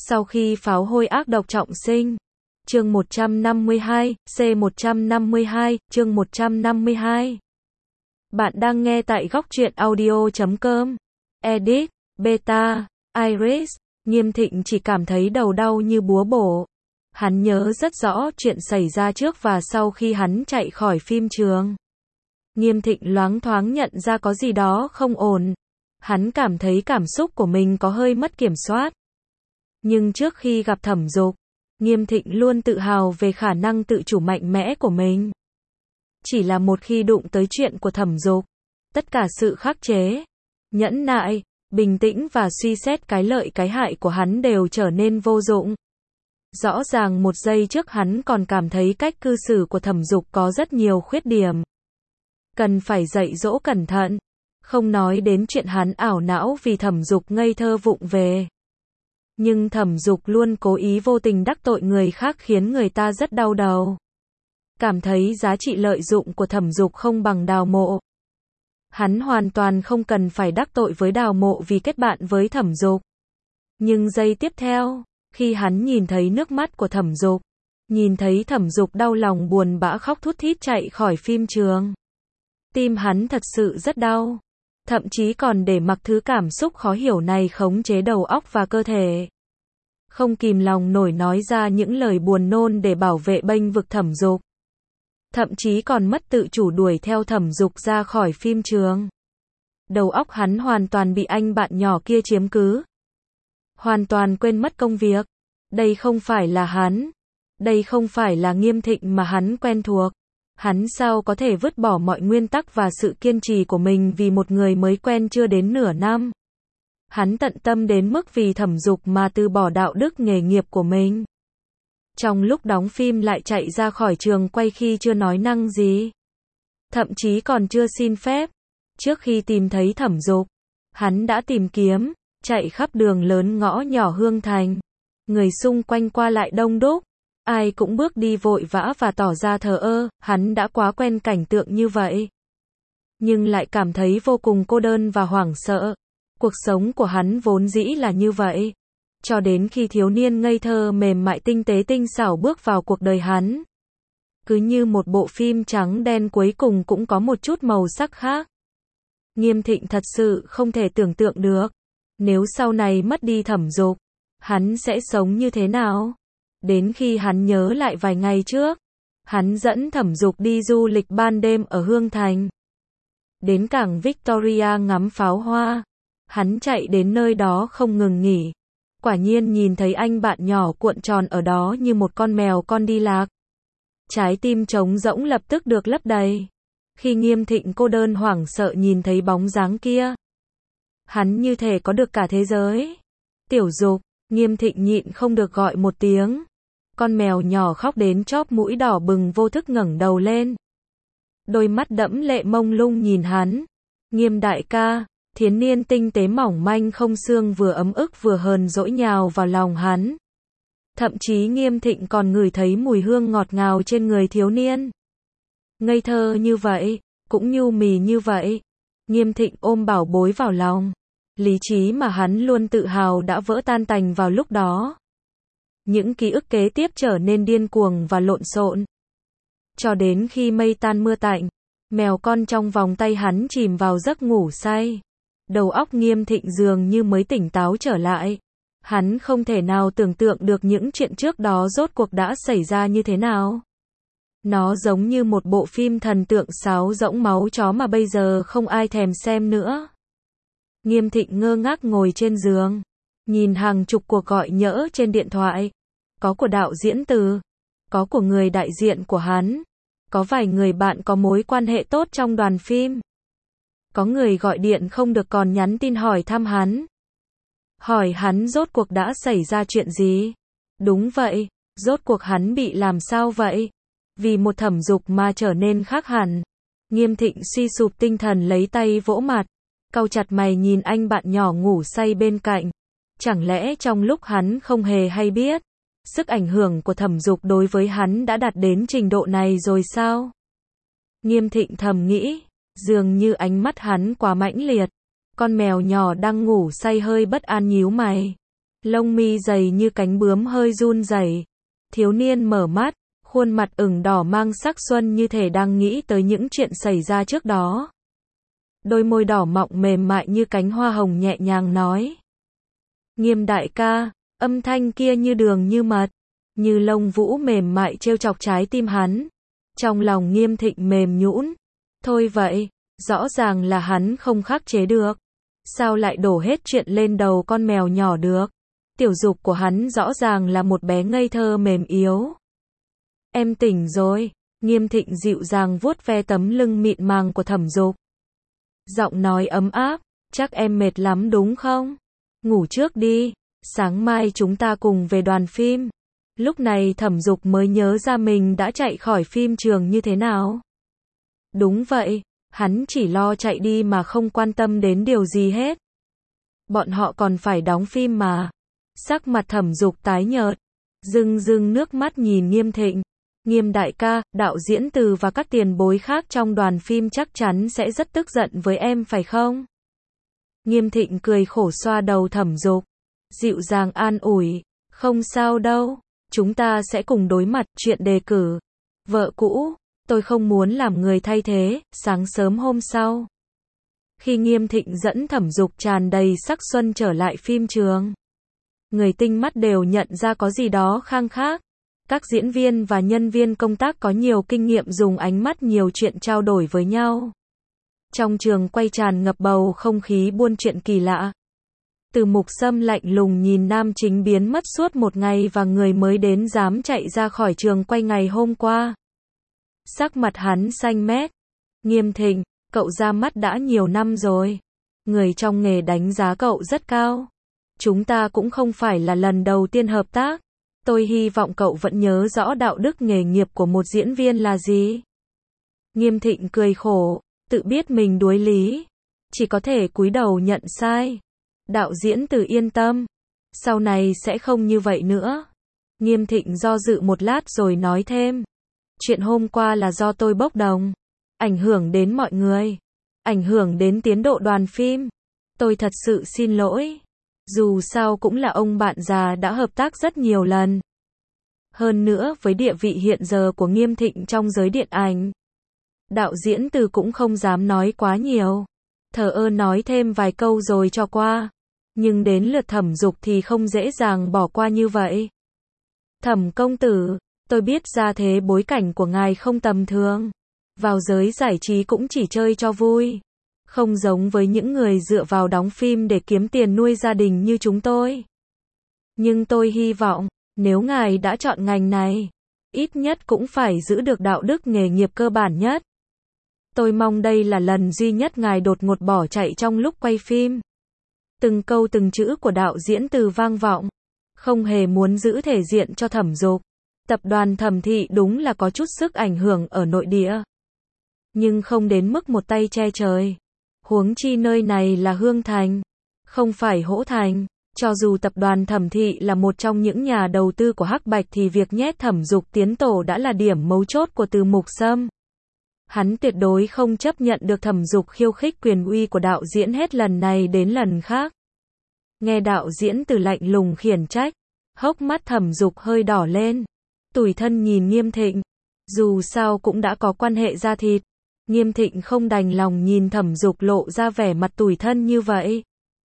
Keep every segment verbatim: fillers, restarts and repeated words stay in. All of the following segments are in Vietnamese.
Sau khi pháo hôi ác độc trọng sinh. Chương một trăm năm mươi hai, C một trăm năm mươi hai, chương một trăm năm mươi hai. Bạn đang nghe tại góc truyện audio chấm com. Edit, Beta, Iris. Nghiêm Thịnh chỉ cảm thấy đầu đau như búa bổ. Hắn nhớ rất rõ chuyện xảy ra trước và sau khi hắn chạy khỏi phim trường. Nghiêm Thịnh loáng thoáng nhận ra có gì đó không ổn. Hắn cảm thấy cảm xúc của mình có hơi mất kiểm soát. Nhưng trước khi gặp Thẩm Dục, Nghiêm Thịnh luôn tự hào về khả năng tự chủ mạnh mẽ của mình. Chỉ là một khi đụng tới chuyện của Thẩm Dục, tất cả sự khắc chế, nhẫn nại, bình tĩnh và suy xét cái lợi cái hại của hắn đều trở nên vô dụng. Rõ ràng một giây trước hắn còn cảm thấy cách cư xử của Thẩm Dục có rất nhiều khuyết điểm. Cần phải dạy dỗ cẩn thận. Không nói đến chuyện hắn ảo não vì Thẩm Dục ngây thơ vụng về. Nhưng Thẩm Dục luôn cố ý vô tình đắc tội người khác khiến người ta rất đau đầu. Cảm thấy giá trị lợi dụng của Thẩm Dục không bằng Đào Mộ. Hắn hoàn toàn không cần phải đắc tội với Đào Mộ vì kết bạn với Thẩm Dục. Nhưng giây tiếp theo, khi hắn nhìn thấy nước mắt của Thẩm Dục, nhìn thấy Thẩm Dục đau lòng buồn bã khóc thút thít chạy khỏi phim trường, tim hắn thật sự rất đau. Thậm chí còn để mặc thứ cảm xúc khó hiểu này khống chế đầu óc và cơ thể. Không kìm lòng nổi nói ra những lời buồn nôn để bảo vệ bênh vực Thẩm Dục. Thậm chí còn mất tự chủ đuổi theo Thẩm Dục ra khỏi phim trường. Đầu óc hắn hoàn toàn bị anh bạn nhỏ kia chiếm cứ. Hoàn toàn quên mất công việc. Đây không phải là hắn. Đây không phải là Nghiêm Thịnh mà hắn quen thuộc. Hắn sao có thể vứt bỏ mọi nguyên tắc và sự kiên trì của mình vì một người mới quen chưa đến nửa năm. Hắn tận tâm đến mức vì Thẩm Dục mà từ bỏ đạo đức nghề nghiệp của mình. Trong lúc đóng phim lại chạy ra khỏi trường quay khi chưa nói năng gì. Thậm chí còn chưa xin phép. Trước khi tìm thấy Thẩm Dục, hắn đã tìm kiếm, chạy khắp đường lớn ngõ nhỏ Hương Thành. Người xung quanh qua lại đông đúc. Ai cũng bước đi vội vã và tỏ ra thờ ơ, hắn đã quá quen cảnh tượng như vậy. Nhưng lại cảm thấy vô cùng cô đơn và hoảng sợ. Cuộc sống của hắn vốn dĩ là như vậy. Cho đến khi thiếu niên ngây thơ mềm mại tinh tế tinh xảo bước vào cuộc đời hắn. Cứ như một bộ phim trắng đen cuối cùng cũng có một chút màu sắc khác. Nghiêm Thịnh thật sự không thể tưởng tượng được. Nếu sau này mất đi Thẩm Dục, hắn sẽ sống như thế nào? Đến khi hắn nhớ lại vài ngày trước, hắn dẫn Thẩm Dục đi du lịch ban đêm ở Hương Thành. Đến cảng Victoria ngắm pháo hoa. Hắn chạy đến nơi đó không ngừng nghỉ. Quả nhiên nhìn thấy anh bạn nhỏ cuộn tròn ở đó như một con mèo con đi lạc. Trái tim trống rỗng lập tức được lấp đầy. Khi Nghiêm Thịnh cô đơn hoảng sợ nhìn thấy bóng dáng kia, hắn như thể có được cả thế giới. Tiểu Dục, Nghiêm Thịnh nhịn không được gọi một tiếng. Con mèo nhỏ khóc đến chóp mũi đỏ bừng vô thức ngẩng đầu lên. Đôi mắt đẫm lệ mông lung nhìn hắn. Nghiêm đại ca, thiếu niên tinh tế mỏng manh không xương vừa ấm ức vừa hờn dỗi nhào vào lòng hắn. Thậm chí Nghiêm Thịnh còn ngửi thấy mùi hương ngọt ngào trên người thiếu niên. Ngây thơ như vậy, cũng nhu mì như vậy. Nghiêm Thịnh ôm bảo bối vào lòng. Lý trí mà hắn luôn tự hào đã vỡ tan tành vào lúc đó. Những ký ức kế tiếp trở nên điên cuồng và lộn xộn. Cho đến khi mây tan mưa tạnh, mèo con trong vòng tay hắn chìm vào giấc ngủ say. Đầu óc Nghiêm Thịnh dường như mới tỉnh táo trở lại. Hắn không thể nào tưởng tượng được những chuyện trước đó rốt cuộc đã xảy ra như thế nào. Nó giống như một bộ phim thần tượng sáo rỗng máu chó mà bây giờ không ai thèm xem nữa. Nghiêm Thịnh ngơ ngác ngồi trên giường. Nhìn hàng chục cuộc gọi nhỡ trên điện thoại. Có của đạo diễn Từ. Có của người đại diện của hắn. Có vài người bạn có mối quan hệ tốt trong đoàn phim. Có người gọi điện không được còn nhắn tin hỏi thăm hắn. Hỏi hắn rốt cuộc đã xảy ra chuyện gì? Đúng vậy, rốt cuộc hắn bị làm sao vậy? Vì một Thẩm Dục mà trở nên khác hẳn. Nghiêm Thịnh suy sụp tinh thần lấy tay vỗ mặt. Cau chặt mày nhìn anh bạn nhỏ ngủ say bên cạnh. Chẳng lẽ trong lúc hắn không hề hay biết, sức ảnh hưởng của Thẩm Dục đối với hắn đã đạt đến trình độ này rồi sao? Nghiêm Thịnh thầm nghĩ, dường như ánh mắt hắn quá mãnh liệt. Con mèo nhỏ đang ngủ say hơi bất an nhíu mày. Lông mi dày như cánh bướm hơi run rẩy. Thiếu niên mở mắt, khuôn mặt ửng đỏ mang sắc xuân như thể đang nghĩ tới những chuyện xảy ra trước đó. Đôi môi đỏ mọng mềm mại như cánh hoa hồng nhẹ nhàng nói. Nghiêm đại ca, âm thanh kia như đường như mật, như lông vũ mềm mại trêu chọc trái tim hắn. Trong lòng Nghiêm Thịnh mềm nhũn. Thôi vậy, rõ ràng là hắn không khắc chế được. Sao lại đổ hết chuyện lên đầu con mèo nhỏ được? Tiểu dục của hắn rõ ràng là một bé ngây thơ mềm yếu. Em tỉnh rồi. Nghiêm Thịnh dịu dàng vuốt ve tấm lưng mịn màng của Thẩm Dục. Giọng nói ấm áp, chắc em mệt lắm đúng không? Ngủ trước đi, sáng mai chúng ta cùng về đoàn phim. Lúc này Thẩm Dục mới nhớ ra mình đã chạy khỏi phim trường như thế nào. Đúng vậy, hắn chỉ lo chạy đi mà không quan tâm đến điều gì hết. Bọn họ còn phải đóng phim mà. Sắc mặt Thẩm Dục tái nhợt, rưng rưng nước mắt nhìn Nghiêm Thịnh. Nghiêm đại ca, đạo diễn Từ và các tiền bối khác trong đoàn phim chắc chắn sẽ rất tức giận với em phải không? Nghiêm Thịnh cười khổ xoa đầu Thẩm Dục, dịu dàng an ủi, không sao đâu, chúng ta sẽ cùng đối mặt chuyện đề cử. Vợ cũ, tôi không muốn làm người thay thế. Sáng sớm hôm sau, khi Nghiêm Thịnh dẫn Thẩm Dục tràn đầy sắc xuân trở lại phim trường, người tinh mắt đều nhận ra có gì đó khang khác. Các diễn viên và nhân viên công tác có nhiều kinh nghiệm dùng ánh mắt nhiều chuyện trao đổi với nhau. Trong trường quay tràn ngập bầu không khí buôn chuyện kỳ lạ. Từ Mục Sâm lạnh lùng nhìn nam chính biến mất suốt một ngày và người mới đến dám chạy ra khỏi trường quay ngày hôm qua. Sắc mặt hắn xanh mét. Nghiêm Thịnh, cậu ra mắt đã nhiều năm rồi. Người trong nghề đánh giá cậu rất cao. Chúng ta cũng không phải là lần đầu tiên hợp tác. Tôi hy vọng cậu vẫn nhớ rõ đạo đức nghề nghiệp của một diễn viên là gì. Nghiêm Thịnh cười khổ, tự biết mình đuối lý, chỉ có thể cúi đầu nhận sai. Đạo diễn Từ yên tâm, sau này sẽ không như vậy nữa. Nghiêm Thịnh do dự một lát rồi nói thêm. Chuyện hôm qua là do tôi bốc đồng, ảnh hưởng đến mọi người, ảnh hưởng đến tiến độ đoàn phim. Tôi thật sự xin lỗi. Dù sao cũng là ông bạn già đã hợp tác rất nhiều lần. Hơn nữa với địa vị hiện giờ của Nghiêm Thịnh trong giới điện ảnh, đạo diễn Từ cũng không dám nói quá nhiều. Thờ ơ nói thêm vài câu rồi cho qua. Nhưng đến lượt Thẩm Dục thì không dễ dàng bỏ qua như vậy. Thẩm công tử, tôi biết ra thế bối cảnh của ngài không tầm thường. Vào giới giải trí cũng chỉ chơi cho vui. Không giống với những người dựa vào đóng phim để kiếm tiền nuôi gia đình như chúng tôi. Nhưng tôi hy vọng, nếu ngài đã chọn ngành này, ít nhất cũng phải giữ được đạo đức nghề nghiệp cơ bản nhất. Tôi mong đây là lần duy nhất ngài đột ngột bỏ chạy trong lúc quay phim. Từng câu từng chữ của đạo diễn Từ vang vọng, không hề muốn giữ thể diện cho Thẩm Dục. Tập đoàn Thẩm Thị đúng là có chút sức ảnh hưởng ở nội địa, nhưng không đến mức một tay che trời. Huống chi nơi này là Hương Thành, không phải Hỗ Thành. Cho dù tập đoàn Thẩm Thị là một trong những nhà đầu tư của Hắc Bạch thì việc nhét Thẩm Dục tiến tổ đã là điểm mấu chốt của Từ Mục Sâm. Hắn tuyệt đối không chấp nhận được Thẩm Dục khiêu khích quyền uy của đạo diễn hết lần này đến lần khác. Nghe đạo diễn Từ lạnh lùng khiển trách, hốc mắt Thẩm Dục hơi đỏ lên. Tủi thân nhìn Nghiêm Thịnh, dù sao cũng đã có quan hệ da thịt. Nghiêm Thịnh không đành lòng nhìn Thẩm Dục lộ ra vẻ mặt tủi thân như vậy.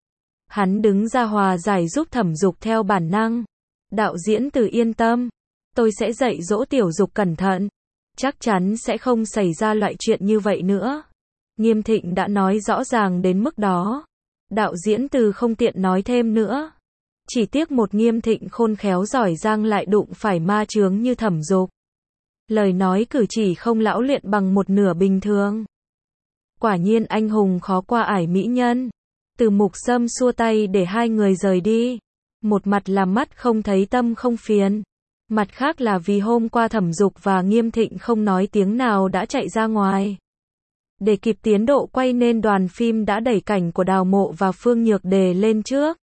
Hắn đứng ra hòa giải giúp Thẩm Dục theo bản năng. Đạo diễn Từ yên tâm, tôi sẽ dạy dỗ Tiểu Dục cẩn thận. Chắc chắn sẽ không xảy ra loại chuyện như vậy nữa. Nghiêm Thịnh đã nói rõ ràng đến mức đó. Đạo diễn Từ không tiện nói thêm nữa. Chỉ tiếc một Nghiêm Thịnh khôn khéo giỏi giang lại đụng phải ma chướng như Thẩm Dục. Lời nói cử chỉ không lão luyện bằng một nửa bình thường. Quả nhiên anh hùng khó qua ải mỹ nhân. Từ Mục Sâm xua tay để hai người rời đi. Một mặt là mắt không thấy tâm không phiền. Mặt khác là vì hôm qua Thẩm Dục và Nghiêm Thịnh không nói tiếng nào đã chạy ra ngoài. Để kịp tiến độ quay nên đoàn phim đã đẩy cảnh của Đào Mộ và Phương Nhược Đề lên trước.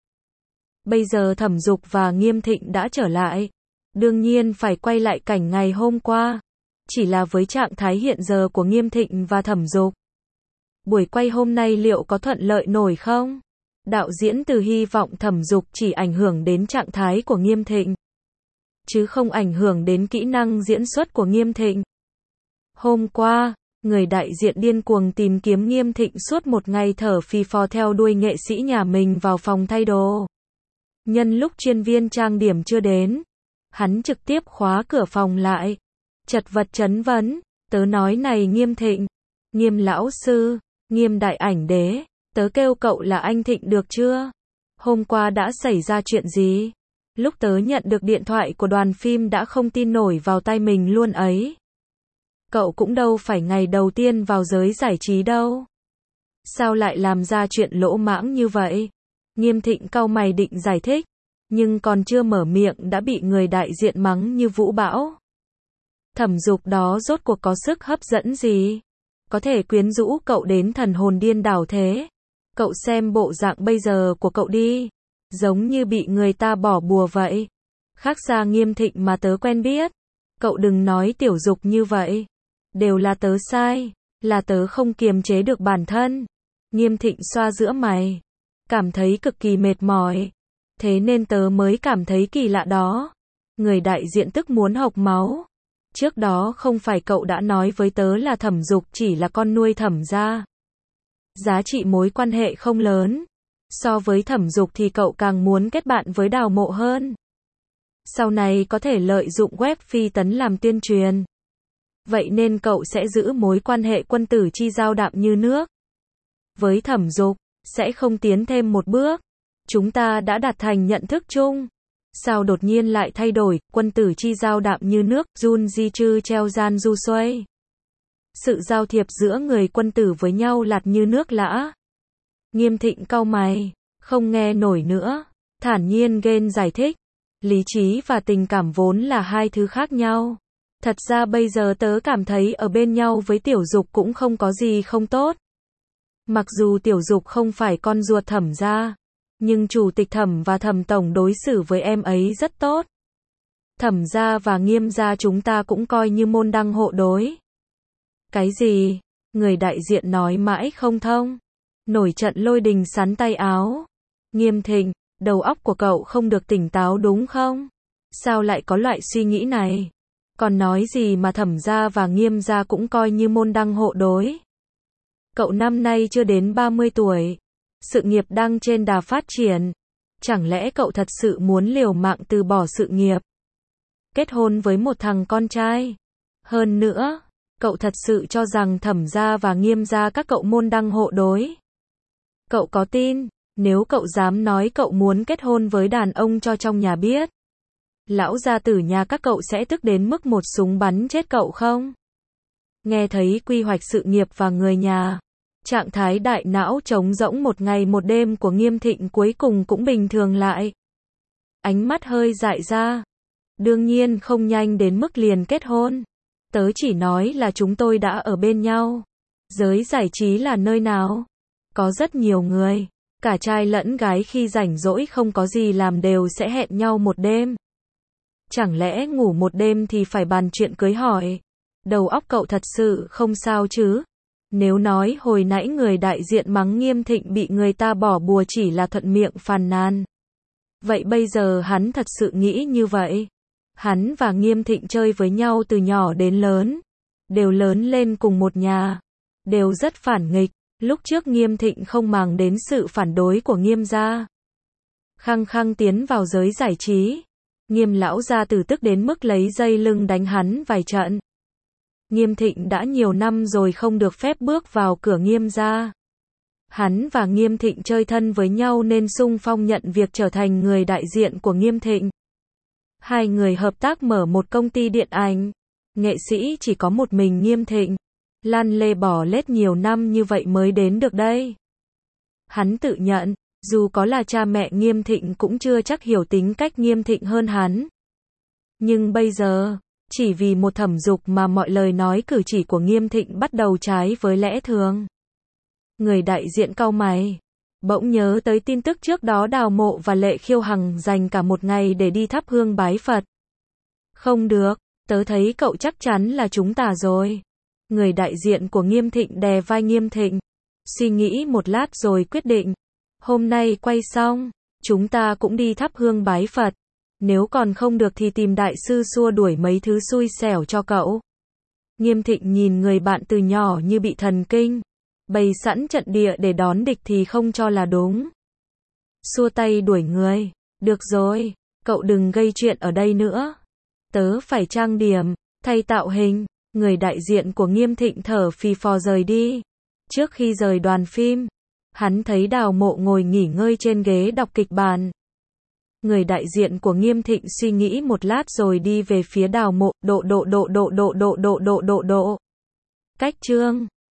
Bây giờ Thẩm Dục và Nghiêm Thịnh đã trở lại. Đương nhiên phải quay lại cảnh ngày hôm qua. Chỉ là với trạng thái hiện giờ của Nghiêm Thịnh và Thẩm Dục, buổi quay hôm nay liệu có thuận lợi nổi không? Đạo diễn Từ hy vọng Thẩm Dục chỉ ảnh hưởng đến trạng thái của Nghiêm Thịnh, chứ không ảnh hưởng đến kỹ năng diễn xuất của Nghiêm Thịnh. Hôm qua, người đại diện điên cuồng tìm kiếm Nghiêm Thịnh suốt một ngày thở phì phò theo đuôi nghệ sĩ nhà mình vào phòng thay đồ. Nhân lúc chuyên viên trang điểm chưa đến, hắn trực tiếp khóa cửa phòng lại. Chật vật trấn vấn, tớ nói này Nghiêm Thịnh, Nghiêm lão sư, Nghiêm đại ảnh đế, tớ kêu cậu là anh Thịnh được chưa? Hôm qua đã xảy ra chuyện gì? Lúc tớ nhận được điện thoại của đoàn phim đã không tin nổi vào tay mình luôn ấy. Cậu cũng đâu phải ngày đầu tiên vào giới giải trí đâu. Sao lại làm ra chuyện lỗ mãng như vậy? Nghiêm Thịnh cau mày định giải thích, nhưng còn chưa mở miệng đã bị người đại diện mắng như vũ bão. Thẩm Dục đó rốt cuộc có sức hấp dẫn gì? Có thể quyến rũ cậu đến thần hồn điên đảo thế? Cậu xem bộ dạng bây giờ của cậu đi, giống như bị người ta bỏ bùa vậy. Khác xa Nghiêm Thịnh mà tớ quen biết. Cậu đừng nói Tiểu Dục như vậy. Đều là tớ sai, là tớ không kiềm chế được bản thân. Nghiêm Thịnh xoa giữa mày, cảm thấy cực kỳ mệt mỏi. Thế nên tớ mới cảm thấy kỳ lạ đó. Người đại diện tức muốn hộc máu. Trước đó không phải cậu đã nói với tớ là Thẩm Dục chỉ là con nuôi Thẩm gia. Giá trị mối quan hệ không lớn. So với Thẩm Dục thì cậu càng muốn kết bạn với Đào Mộ hơn. Sau này có thể lợi dụng web phi tấn làm tuyên truyền. Vậy nên cậu sẽ giữ mối quan hệ quân tử chi giao đạm như nước. Với Thẩm Dục, sẽ không tiến thêm một bước. Chúng ta đã đạt thành nhận thức chung. Sao đột nhiên lại thay đổi, quân tử chi giao đạm như nước, Jun Di Chư treo gian du xuôi. Sự giao thiệp giữa người quân tử với nhau lạt như nước lã. Nghiêm Thịnh cau mày, không nghe nổi nữa. Thản nhiên ghen giải thích. Lý trí và tình cảm vốn là hai thứ khác nhau. Thật ra bây giờ tớ cảm thấy ở bên nhau với Tiểu Dục cũng không có gì không tốt. Mặc dù Tiểu Dục không phải con ruột Thẩm gia, nhưng chủ tịch Thẩm và Thẩm tổng đối xử với em ấy rất tốt. Thẩm gia và Nghiêm gia chúng ta cũng coi như môn đăng hộ đối. Cái gì? Người đại diện nói mãi không thông. Nổi trận lôi đình sắn tay áo. Nghiêm Thịnh, đầu óc của cậu không được tỉnh táo đúng không? Sao lại có loại suy nghĩ này? Còn nói gì mà Thẩm gia và Nghiêm gia cũng coi như môn đăng hộ đối. Cậu năm nay chưa đến ba mươi tuổi. Sự nghiệp đang trên đà phát triển. Chẳng lẽ cậu thật sự muốn liều mạng từ bỏ sự nghiệp? Kết hôn với một thằng con trai? Hơn nữa, cậu thật sự cho rằng Thẩm gia và Nghiêm gia các cậu môn đăng hộ đối? Cậu có tin, nếu cậu dám nói cậu muốn kết hôn với đàn ông cho trong nhà biết, lão gia tử nhà các cậu sẽ tức đến mức một súng bắn chết cậu không? Nghe thấy quy hoạch sự nghiệp và người nhà, trạng thái đại não trống rỗng một ngày một đêm của Nghiêm Thịnh cuối cùng cũng bình thường lại. Ánh mắt hơi dại ra. Đương nhiên không nhanh đến mức liền kết hôn. Tớ chỉ nói là chúng tôi đã ở bên nhau. Giới giải trí là nơi nào? Có rất nhiều người, cả trai lẫn gái khi rảnh rỗi không có gì làm đều sẽ hẹn nhau một đêm. Chẳng lẽ ngủ một đêm thì phải bàn chuyện cưới hỏi? Đầu óc cậu thật sự không sao chứ? Nếu nói hồi nãy người đại diện mắng Nghiêm Thịnh bị người ta bỏ bùa chỉ là thuận miệng phàn nàn, vậy bây giờ hắn thật sự nghĩ như vậy? Hắn và Nghiêm Thịnh chơi với nhau từ nhỏ đến lớn, đều lớn lên cùng một nhà, đều rất phản nghịch. Lúc trước Nghiêm Thịnh không màng đến sự phản đối của Nghiêm gia, khăng khăng tiến vào giới giải trí. Nghiêm lão gia tử tức đến mức lấy dây lưng đánh hắn vài trận. Nghiêm Thịnh đã nhiều năm rồi không được phép bước vào cửa Nghiêm gia. Hắn và Nghiêm Thịnh chơi thân với nhau nên xung phong nhận việc trở thành người đại diện của Nghiêm Thịnh. Hai người hợp tác mở một công ty điện ảnh. Nghệ sĩ chỉ có một mình Nghiêm Thịnh. Lăn lê bò lết nhiều năm như vậy mới đến được đây. Hắn tự nhận, dù có là cha mẹ Nghiêm Thịnh cũng chưa chắc hiểu tính cách Nghiêm Thịnh hơn hắn. Nhưng bây giờ, chỉ vì một Thẩm Dục mà mọi lời nói cử chỉ của Nghiêm Thịnh bắt đầu trái với lẽ thường. Người đại diện cau mày, bỗng nhớ tới tin tức trước đó Đào Mộ và Lệ Khiêu Hằng dành cả một ngày để đi thắp hương bái Phật. Không được, tớ thấy cậu chắc chắn là chúng ta rồi. Người đại diện của Nghiêm Thịnh đè vai Nghiêm Thịnh, suy nghĩ một lát rồi quyết định. Hôm nay quay xong, chúng ta cũng đi thắp hương bái Phật. Nếu còn không được thì tìm đại sư xua đuổi mấy thứ xui xẻo cho cậu. Nghiêm Thịnh nhìn người bạn từ nhỏ như bị thần kinh. Bày sẵn trận địa để đón địch thì không cho là đúng. Xua tay đuổi người. Được rồi, cậu đừng gây chuyện ở đây nữa. Tớ phải trang điểm, thay tạo hình. Người đại diện của Nghiêm Thịnh thở phì phò rời đi. Trước khi rời đoàn phim, hắn thấy Đào Mộ ngồi nghỉ ngơi trên ghế đọc kịch bản. Người đại diện của Nghiêm Thịnh suy nghĩ một lát rồi đi về phía Đào Mộ, độ độ độ độ độ độ độ độ độ độ. Cách chương